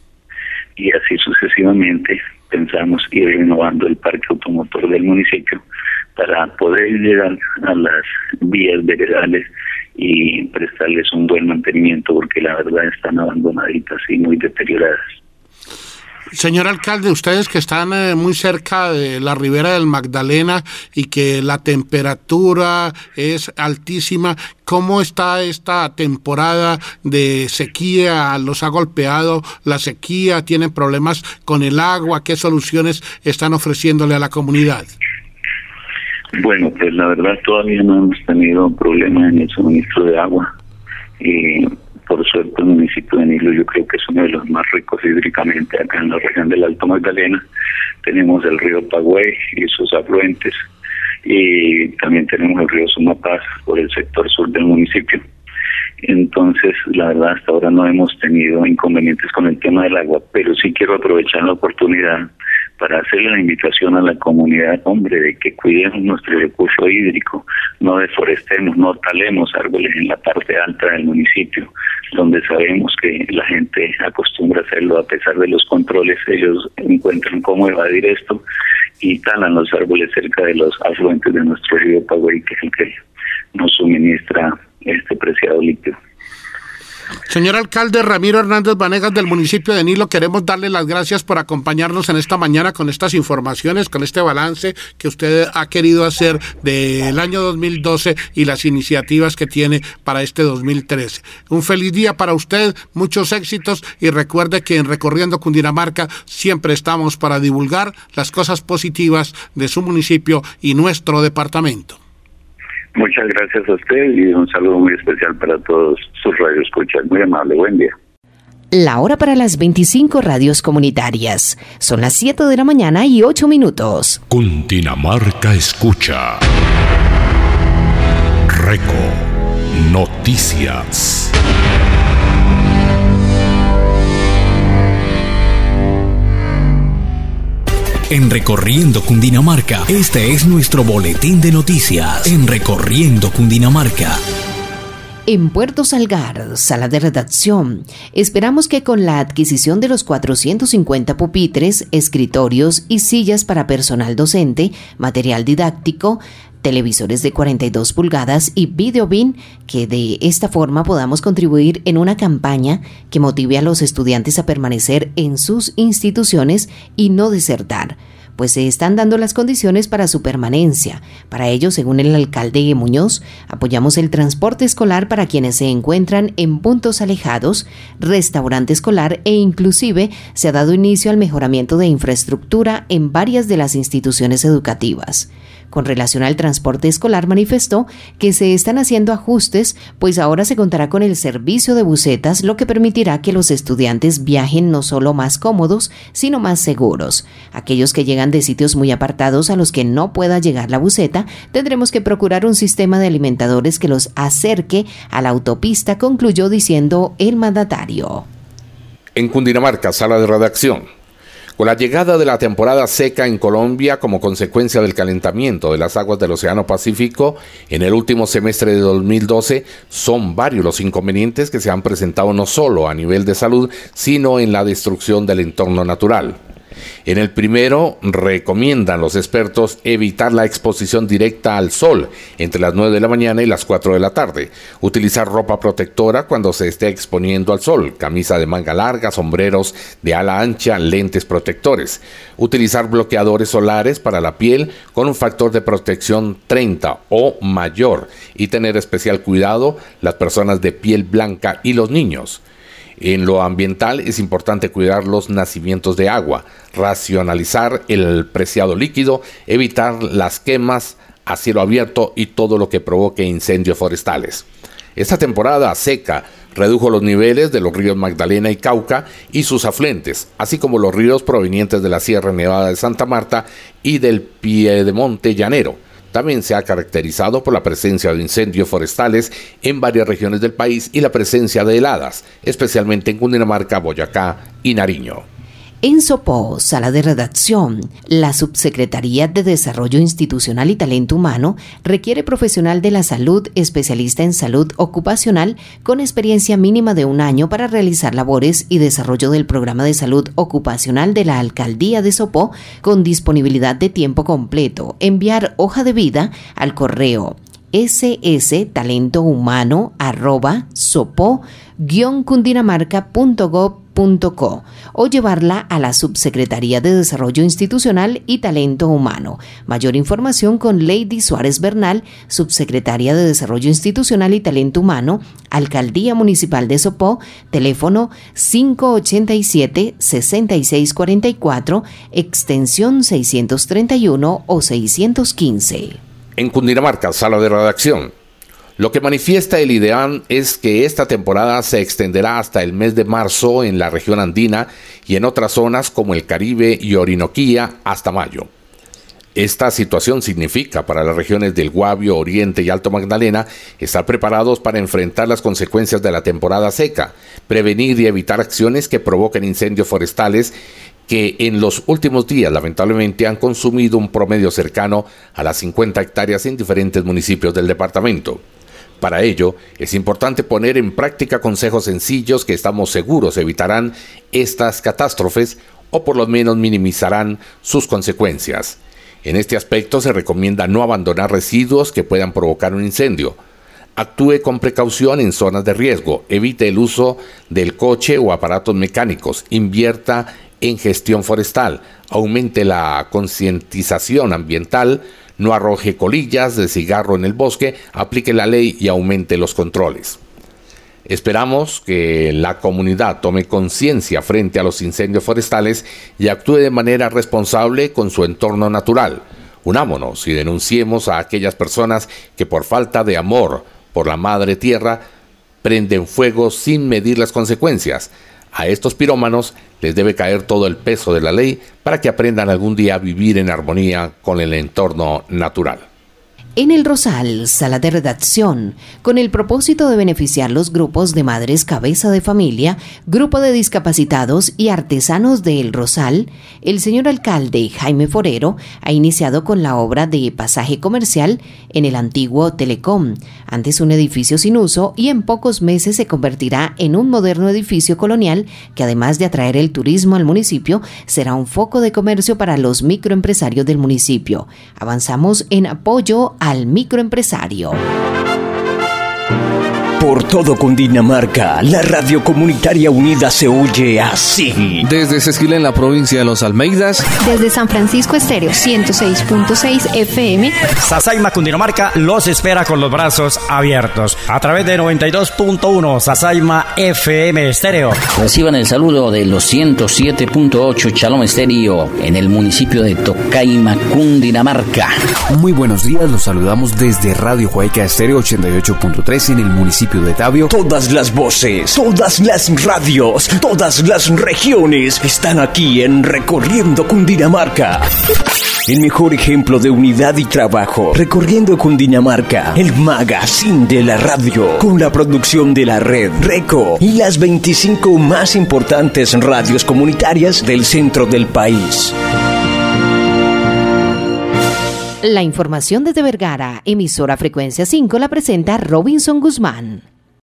Speaker 18: Y así sucesivamente pensamos ir renovando el parque automotor del municipio para poder llegar a las vías veredales y prestarles un buen mantenimiento, porque la verdad están abandonaditas y muy deterioradas.
Speaker 17: Señor alcalde, ustedes que están muy cerca de la ribera del Magdalena y que la temperatura es altísima, ¿cómo está esta temporada de sequía? ¿Los ha golpeado la sequía? ¿Tienen problemas con el agua? ¿Qué soluciones están ofreciéndole a la comunidad?
Speaker 18: Bueno, pues la verdad todavía no hemos tenido problemas en el suministro de agua. Por suerte el municipio de Nilo yo creo que es uno de los más ricos hídricamente acá en la región del Alto Magdalena. Tenemos el río Pagüey y sus afluentes, y también tenemos el río Sumapaz por el sector sur del municipio. Entonces, la verdad, hasta ahora no hemos tenido inconvenientes con el tema del agua, pero sí quiero aprovechar la oportunidad para hacerle la invitación a la comunidad, hombre, de que cuidemos nuestro recurso hídrico, no deforestemos, no talemos árboles en la parte alta del municipio, donde sabemos que la gente acostumbra a hacerlo a pesar de los controles. Ellos encuentran cómo evadir esto y talan los árboles cerca de los afluentes de nuestro río Pagüey, que es el que nos suministra este preciado líquido.
Speaker 17: Señor alcalde Ramiro Hernández Vanegas del municipio de Nilo, queremos darle las gracias por acompañarnos en esta mañana con estas informaciones, con este balance que usted ha querido hacer del año 2012 y las iniciativas que tiene para este 2013. Un feliz día para usted, muchos éxitos, y recuerde que en Recorriendo Cundinamarca siempre estamos para divulgar las cosas positivas de su municipio y nuestro departamento.
Speaker 18: Muchas gracias a usted y un saludo muy especial para todos sus radioescuchas. Muy amable, buen día.
Speaker 2: La hora para las 25 radios comunitarias. Son las 7 de la mañana y 8 minutos.
Speaker 8: Cundinamarca escucha. Noticias.
Speaker 1: En Recorriendo Cundinamarca, este es nuestro boletín de noticias. En Recorriendo Cundinamarca.
Speaker 2: En Puerto Salgar, sala de redacción, esperamos que con la adquisición de los 450 pupitres, escritorios y sillas para personal docente, material didáctico, televisores de 42 pulgadas y videobin, que de esta forma podamos contribuir en una campaña que motive a los estudiantes a permanecer en sus instituciones y no desertar. pues se están dando las condiciones para su permanencia. Para ello, según el alcalde Muñoz, apoyamos el transporte escolar para quienes se encuentran en puntos alejados, restaurante escolar e inclusive se ha dado inicio al mejoramiento de infraestructura en varias de las instituciones educativas. Con relación al transporte escolar, manifestó que se están haciendo ajustes, pues ahora se contará con el servicio de busetas, lo que permitirá que los estudiantes viajen no solo más cómodos, sino más seguros. Aquellos que llegan de sitios muy apartados a los que no pueda llegar la buseta, tendremos que procurar un sistema de alimentadores que los acerque a la autopista, concluyó diciendo el mandatario.
Speaker 3: En Cundinamarca, sala de redacción. Con la llegada de la temporada seca en Colombia como consecuencia del calentamiento de las aguas del Océano Pacífico en el último semestre de 2012, son varios los inconvenientes que se han presentado no solo a nivel de salud, sino en la destrucción del entorno natural. En el primero, recomiendan los expertos evitar la exposición directa al sol entre las 9 de la mañana y las 4 de la tarde, utilizar ropa protectora cuando se esté exponiendo al sol, camisa de manga larga, sombreros de ala ancha, lentes protectores, utilizar bloqueadores solares para la piel con un factor de protección 30 o mayor y tener especial cuidado las personas de piel blanca y los niños. En lo ambiental es importante cuidar los nacimientos de agua, racionalizar el preciado líquido, evitar las quemas a cielo abierto y todo lo que provoque incendios forestales. Esta temporada seca redujo los niveles de los ríos Magdalena y Cauca y sus afluentes, así como los ríos provenientes de la Sierra Nevada de Santa Marta y del Piedemonte Llanero. También se ha caracterizado por la presencia de incendios forestales en varias regiones del país y la presencia de heladas, especialmente en Cundinamarca, Boyacá y Nariño.
Speaker 2: En Sopó, sala de redacción, la Subsecretaría de Desarrollo Institucional y Talento Humano requiere profesional de la salud, especialista en salud ocupacional, con experiencia mínima de 1 año para realizar labores y desarrollo del programa de salud ocupacional de la Alcaldía de Sopó, con disponibilidad de tiempo completo. Enviar hoja de vida al correo ssstalentohumano@sopo-cundinamarca.gov.co o llevarla a la Subsecretaría de Desarrollo Institucional y Talento Humano. Mayor información con Lady Suárez Bernal, Subsecretaria de Desarrollo Institucional y Talento Humano, Alcaldía Municipal de Sopó, teléfono 587-6644, extensión 631 o 615.
Speaker 3: En Cundinamarca, sala de redacción. Lo que manifiesta el IDEAN es que esta temporada se extenderá hasta el mes de marzo en la región andina y en otras zonas como el Caribe y Orinoquía hasta mayo. Esta situación significa para las regiones del Guavio, Oriente y Alto Magdalena estar preparados para enfrentar las consecuencias de la temporada seca, prevenir y evitar acciones que provoquen incendios forestales que en los últimos días lamentablemente han consumido un promedio cercano a las 50 hectáreas en diferentes municipios del departamento. Para ello, es importante poner en práctica consejos sencillos que estamos seguros evitarán estas catástrofes o por lo menos minimizarán sus consecuencias. En este aspecto se recomienda no abandonar residuos que puedan provocar un incendio. Actúe con precaución en zonas de riesgo, evite el uso del coche o aparatos mecánicos, invierta en gestión forestal, aumente la concientización ambiental, no arroje colillas de cigarro en el bosque, aplique la ley y aumente los controles. Esperamos que la comunidad tome conciencia frente a los incendios forestales y actúe de manera responsable con su entorno natural. Unámonos y denunciemos a aquellas personas que por falta de amor por la madre tierra prenden fuego sin medir las consecuencias. A estos pirómanos les debe caer todo el peso de la ley para que aprendan algún día a vivir en armonía con el entorno natural.
Speaker 2: En El Rosal, sala de redacción, con el propósito de beneficiar los grupos de madres cabeza de familia, grupo de discapacitados y artesanos de El Rosal, el señor alcalde Jaime Forero ha iniciado con la obra de pasaje comercial en el antiguo Telecom, antes un edificio sin uso, y en pocos meses se convertirá en un moderno edificio colonial que, además de atraer el turismo al municipio, será un foco de comercio para los microempresarios del municipio. Avanzamos en apoyo al microempresario.
Speaker 1: Por todo Cundinamarca, la radio comunitaria unida se oye así.
Speaker 13: Desde Sesquila en la provincia de Los Almeidas.
Speaker 4: Desde San Francisco Estéreo, 106.6 FM.
Speaker 14: Sasaima, Cundinamarca, los espera con los brazos abiertos. A través de 92.1 Sasaima FM Estéreo.
Speaker 6: Reciban el saludo de los 107.8 Shalom Estéreo en el municipio de Tocaima, Cundinamarca.
Speaker 15: Muy buenos días, los saludamos desde Radio Huayca Estéreo 88.3 en el municipio de Tabio.
Speaker 1: Todas las voces, todas las radios, todas las regiones están aquí en Recorriendo Cundinamarca. El mejor ejemplo de unidad y trabajo. Recorriendo Cundinamarca, el magazine de la radio, con la producción de la red RECO y las 25 más importantes radios comunitarias del centro del país.
Speaker 2: La información desde Vergara, emisora Frecuencia 5, la presenta Robinson Guzmán.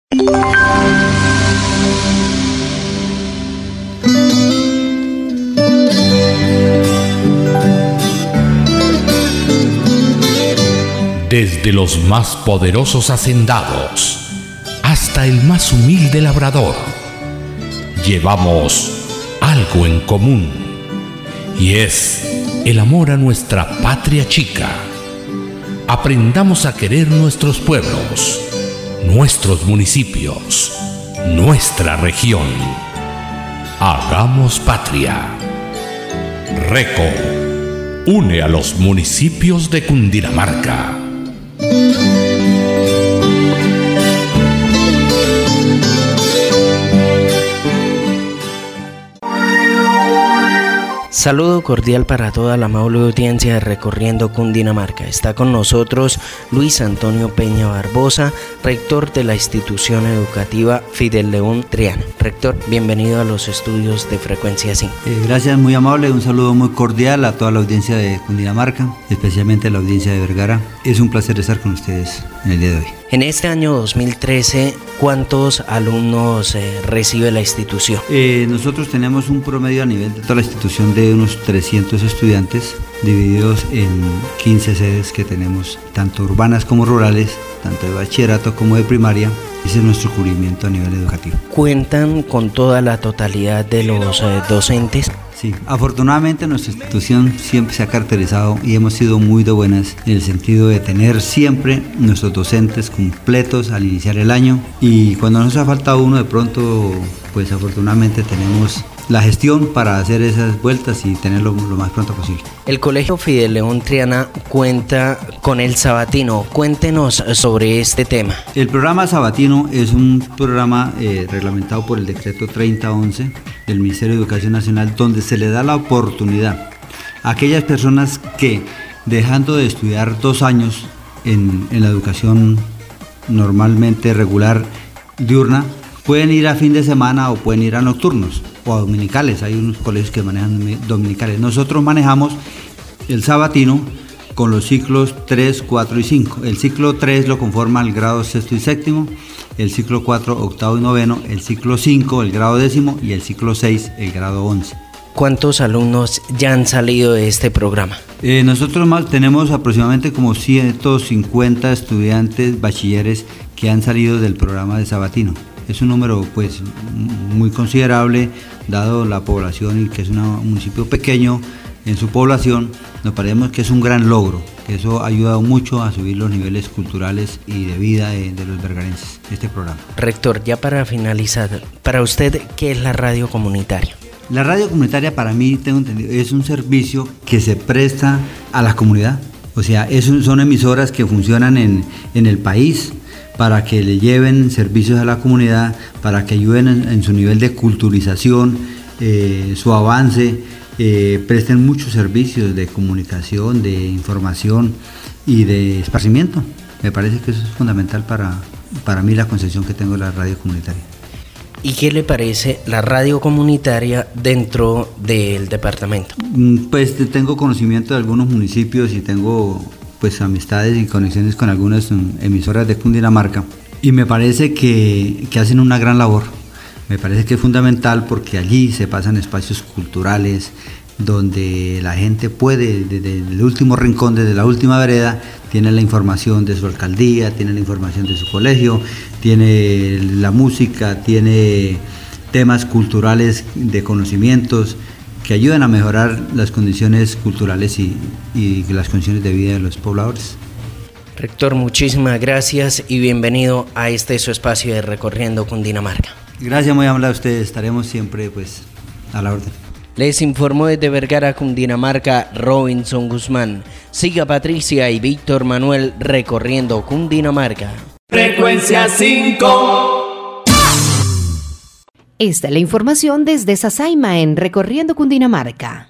Speaker 8: Desde los más poderosos hacendados hasta el más humilde labrador, llevamos algo en común, y es el amor a nuestra patria chica. Aprendamos a querer nuestros pueblos, nuestros municipios, nuestra región. Hagamos patria. RECO une a los municipios de Cundinamarca.
Speaker 7: Saludo cordial para toda la amable audiencia de Recorriendo Cundinamarca. Está con nosotros Luis Antonio Peña Barbosa, rector de la institución educativa Fidel León Triana. Rector, bienvenido a los estudios de Frecuencia 5.
Speaker 19: Gracias, muy amable. Un saludo muy cordial a toda la audiencia de Cundinamarca, especialmente a la audiencia de Vergara. Es un placer estar con ustedes en el día de hoy.
Speaker 7: En este año 2013, ¿cuántos alumnos recibe la institución?
Speaker 19: Nosotros tenemos un promedio a nivel de toda la institución de unos 300 estudiantes, divididos en 15 sedes que tenemos, tanto urbanas como rurales, tanto de bachillerato como de primaria. Ese es nuestro cubrimiento a nivel educativo.
Speaker 7: ¿Cuentan con toda la totalidad de los docentes?
Speaker 19: Sí, afortunadamente nuestra institución siempre se ha caracterizado y hemos sido muy de buenas en el sentido de tener siempre nuestros docentes completos al iniciar el año, y cuando nos ha faltado uno, de pronto pues afortunadamente tenemos la gestión para hacer esas vueltas y tenerlo lo más pronto posible.
Speaker 7: El Colegio Fidel León Triana cuenta con el Sabatino. Cuéntenos sobre este tema.
Speaker 19: El programa Sabatino es un programa reglamentado por el decreto 3011 del Ministerio de Educación Nacional, donde se le da la oportunidad a aquellas personas que, dejando de estudiar 2 años en la educación normalmente regular diurna, pueden ir a fin de semana o pueden ir a nocturnos o a dominicales. Hay unos colegios que manejan dominicales. Nosotros manejamos el sabatino con los ciclos 3, 4 y 5. El ciclo 3 lo conforma el grado 6º y 7º, el ciclo 4, 8º y 9º, el ciclo 5, el grado 10º, y el ciclo 6, el grado 11.
Speaker 7: ¿Cuántos alumnos ya han salido de este programa?
Speaker 19: Nosotros tenemos aproximadamente como 150 estudiantes bachilleres que han salido del programa de sabatino. Es un número pues muy considerable, dado la población y que es un municipio pequeño en su población. Nos parece que es un gran logro, que eso ha ayudado mucho a subir los niveles culturales y de vida de los vergarenses, este programa.
Speaker 7: Rector, ya para finalizar, para usted, ¿qué es la radio comunitaria?
Speaker 19: La radio comunitaria, para mí, tengo entendido, es un servicio que se presta a la comunidad. O sea, son emisoras que funcionan en el país para que le lleven servicios a la comunidad, para que ayuden en su nivel de culturización, su avance, presten muchos servicios de comunicación, de información y de esparcimiento. Me parece que eso es fundamental para mí, la concepción que tengo de la radio comunitaria.
Speaker 7: ¿Y qué le parece la radio comunitaria dentro del departamento?
Speaker 19: Pues tengo conocimiento de algunos municipios y tengo pues amistades y conexiones con algunas emisoras de Cundinamarca, y me parece que hacen una gran labor. Me parece que es fundamental porque allí se pasan espacios culturales, donde la gente puede, desde el último rincón, desde la última vereda, tiene la información de su alcaldía, tiene la información de su colegio, tiene la música, tiene temas culturales de conocimientos que ayudan a mejorar las condiciones culturales y las condiciones de vida de los pobladores.
Speaker 7: Rector, muchísimas gracias y bienvenido a este su espacio de Recorriendo Cundinamarca.
Speaker 19: Gracias, muy amable a ustedes, estaremos siempre pues a la orden.
Speaker 7: Les informó desde Vergara, Cundinamarca, Robinson Guzmán. Siga Patricia y Víctor Manuel recorriendo Cundinamarca.
Speaker 9: Frecuencia 5.
Speaker 2: Esta es la información desde Sasaima en Recorriendo Cundinamarca.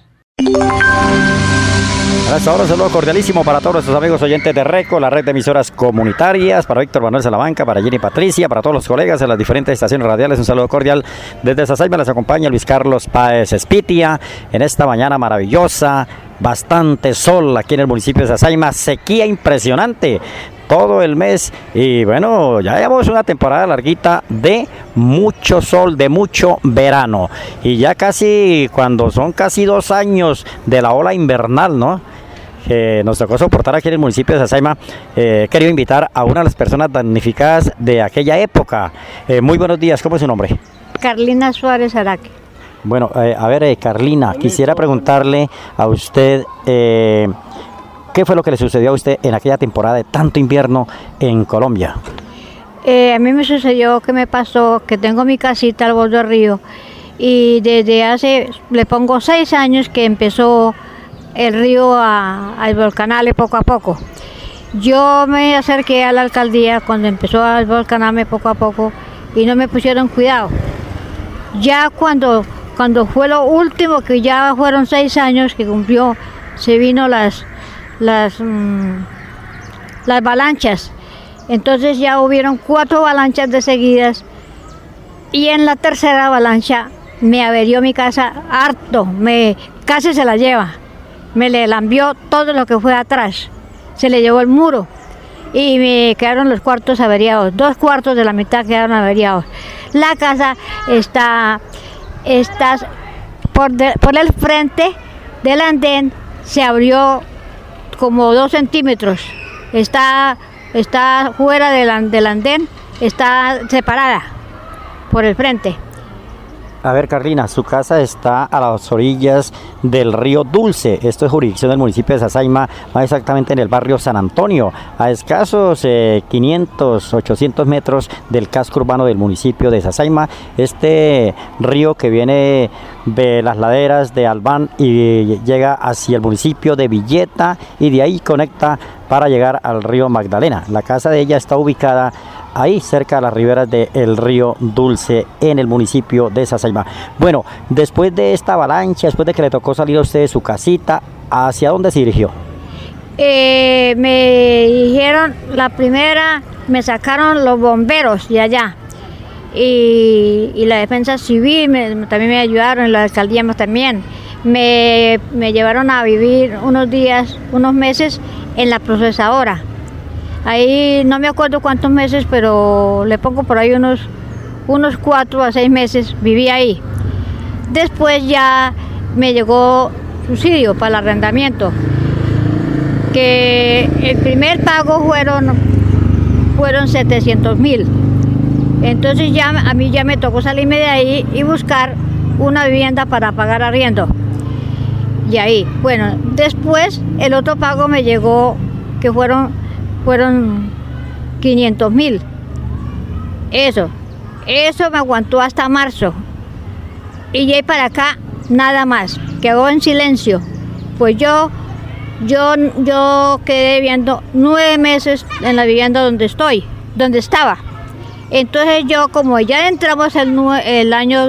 Speaker 20: A esta hora un saludo cordialísimo para todos nuestros amigos oyentes de RECO, la red de emisoras comunitarias, para Víctor Manuel Salamanca, para Jenny Patricia, para todos los colegas en las diferentes estaciones radiales. Un saludo cordial desde Sasaima. Les acompaña Luis Carlos Páez Espitia en esta mañana maravillosa, bastante sol aquí en el municipio de Sasaima, sequía impresionante todo el mes y bueno, ya llevamos una temporada larguita de mucho sol, de mucho verano y ya casi cuando son casi 2 años de la ola invernal, ¿no? Nos tocó soportar aquí en el municipio de Sasaima. He querido invitar a una de las personas damnificadas de aquella época. Muy buenos días, ¿cómo es su nombre?
Speaker 21: Carlina Suárez Araque.
Speaker 20: Bueno, a ver, Carlina, quisiera preguntarle a usted ¿qué fue lo que le sucedió a usted en aquella temporada de tanto invierno en Colombia?
Speaker 21: A mí me sucedió que me pasó que tengo mi casita al borde del río y desde hace, le pongo 6 años que empezó el río a desvolcanarle poco a poco. Yo me acerqué a la alcaldía cuando empezó a desvolcanarme poco a poco y no me pusieron cuidado. Ya cuando fue lo último, que ya fueron 6 años que cumplió, se vino las avalanchas. Entonces ya hubieron 4 avalanchas de seguidas y en la tercera avalancha me averió mi casa harto, casi se la lleva. Me le lambió todo lo que fue atrás, se le llevó el muro y me quedaron los cuartos averiados, 2 cuartos de la mitad quedaron averiados. La casa está por el frente del andén, se abrió como 2 centímetros, está fuera del andén, está separada por el frente.
Speaker 20: A ver, Carlina, su casa está a las orillas del río Dulce. Esto es jurisdicción del municipio de Sasaima, más exactamente en el barrio San Antonio, a escasos 500, 800 metros del casco urbano del municipio de Sasaima. Este río que viene de las laderas de Albán y llega hacia el municipio de Villeta y de ahí conecta para llegar al río Magdalena. La casa de ella está ubicada ahí cerca de las riberas del río Dulce en el municipio de Sasaima. Bueno, después de esta avalancha, después de que le tocó salir a usted de su casita, ¿hacia dónde se dirigió?
Speaker 21: Me dijeron, la primera, me sacaron los bomberos de allá y la defensa civil también me ayudaron, y la alcaldía también. Me llevaron a vivir unos días, unos meses en la procesadora. Ahí no me acuerdo cuántos meses, pero le pongo por ahí unos 4 a 6 meses viví ahí. Después ya me llegó subsidio para el arrendamiento, que el primer pago fueron 700.000. Entonces ya a mí ya me tocó salirme de ahí y buscar una vivienda para pagar arriendo. Y ahí, bueno, después el otro pago me llegó, que fueron 500.000. Eso me aguantó hasta marzo. Y de ahí para acá, nada más. Quedó en silencio. Pues yo quedé viviendo 9 meses en la vivienda donde estaba. Entonces yo, como ya entramos el año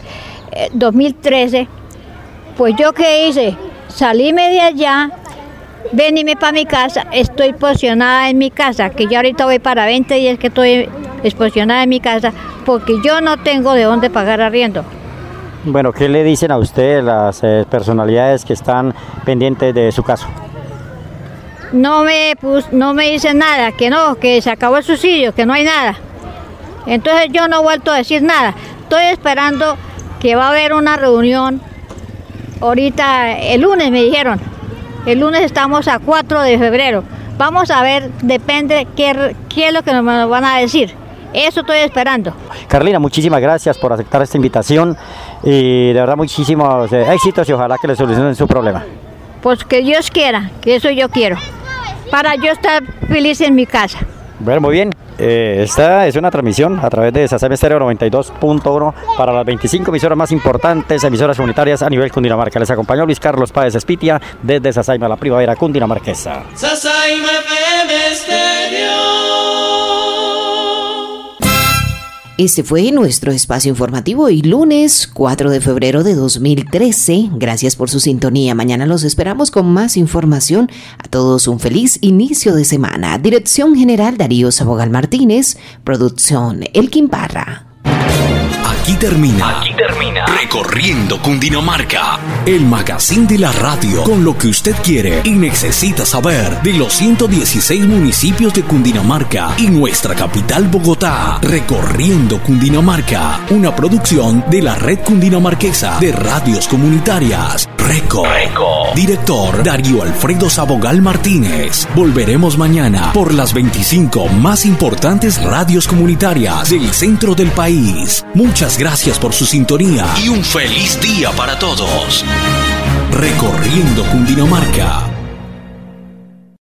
Speaker 21: 2013, pues yo ¿qué hice? Salíme de allá, veníme para mi casa, estoy posicionada en mi casa, que yo ahorita voy para 20 días que estoy posicionada en mi casa, porque yo no tengo de dónde pagar arriendo.
Speaker 20: Bueno, ¿qué le dicen a usted las personalidades que están pendientes de su caso?
Speaker 21: No me dicen nada, que se acabó el subsidio, que no hay nada. Entonces yo no he vuelto a decir nada. Estoy esperando que va a haber una reunión ahorita el lunes me dijeron. El lunes estamos a 4 de febrero. Vamos a ver, depende qué es lo que nos van a decir. Eso estoy esperando.
Speaker 20: Carolina, muchísimas gracias por aceptar esta invitación y de verdad muchísimos éxitos y ojalá que le solucionen su problema.
Speaker 21: Pues que Dios quiera, que eso yo quiero, para yo estar feliz en mi casa.
Speaker 20: Bueno, muy bien. Esta es una transmisión a través de Sasaima Estéreo 92.1 para las 25 emisoras más importantes, emisoras comunitarias a nivel Cundinamarca. Les acompañó Luis Carlos Páez Espitia desde Sasaima, la primavera cundinamarquesa.
Speaker 9: Sasaima FM Estéreo.
Speaker 2: Este fue nuestro espacio informativo hoy lunes 4 de febrero de 2013. Gracias por su sintonía. Mañana los esperamos con más información. A todos un feliz inicio de semana. Dirección General Darío Sabogal Martínez. Producción Elkin Parra.
Speaker 1: Aquí termina Recorriendo Cundinamarca, el magazine de la radio con lo que usted quiere y necesita saber de los 116 municipios de Cundinamarca y nuestra capital Bogotá. Recorriendo Cundinamarca, una producción de la Red Cundinamarquesa de Radios Comunitarias. Reco. Director Darío Alfredo Sabogal Martínez. Volveremos mañana por las 25 más importantes radios comunitarias del centro del país. Muchas gracias por su sintonía y un feliz día para todos. Recorriendo Cundinamarca.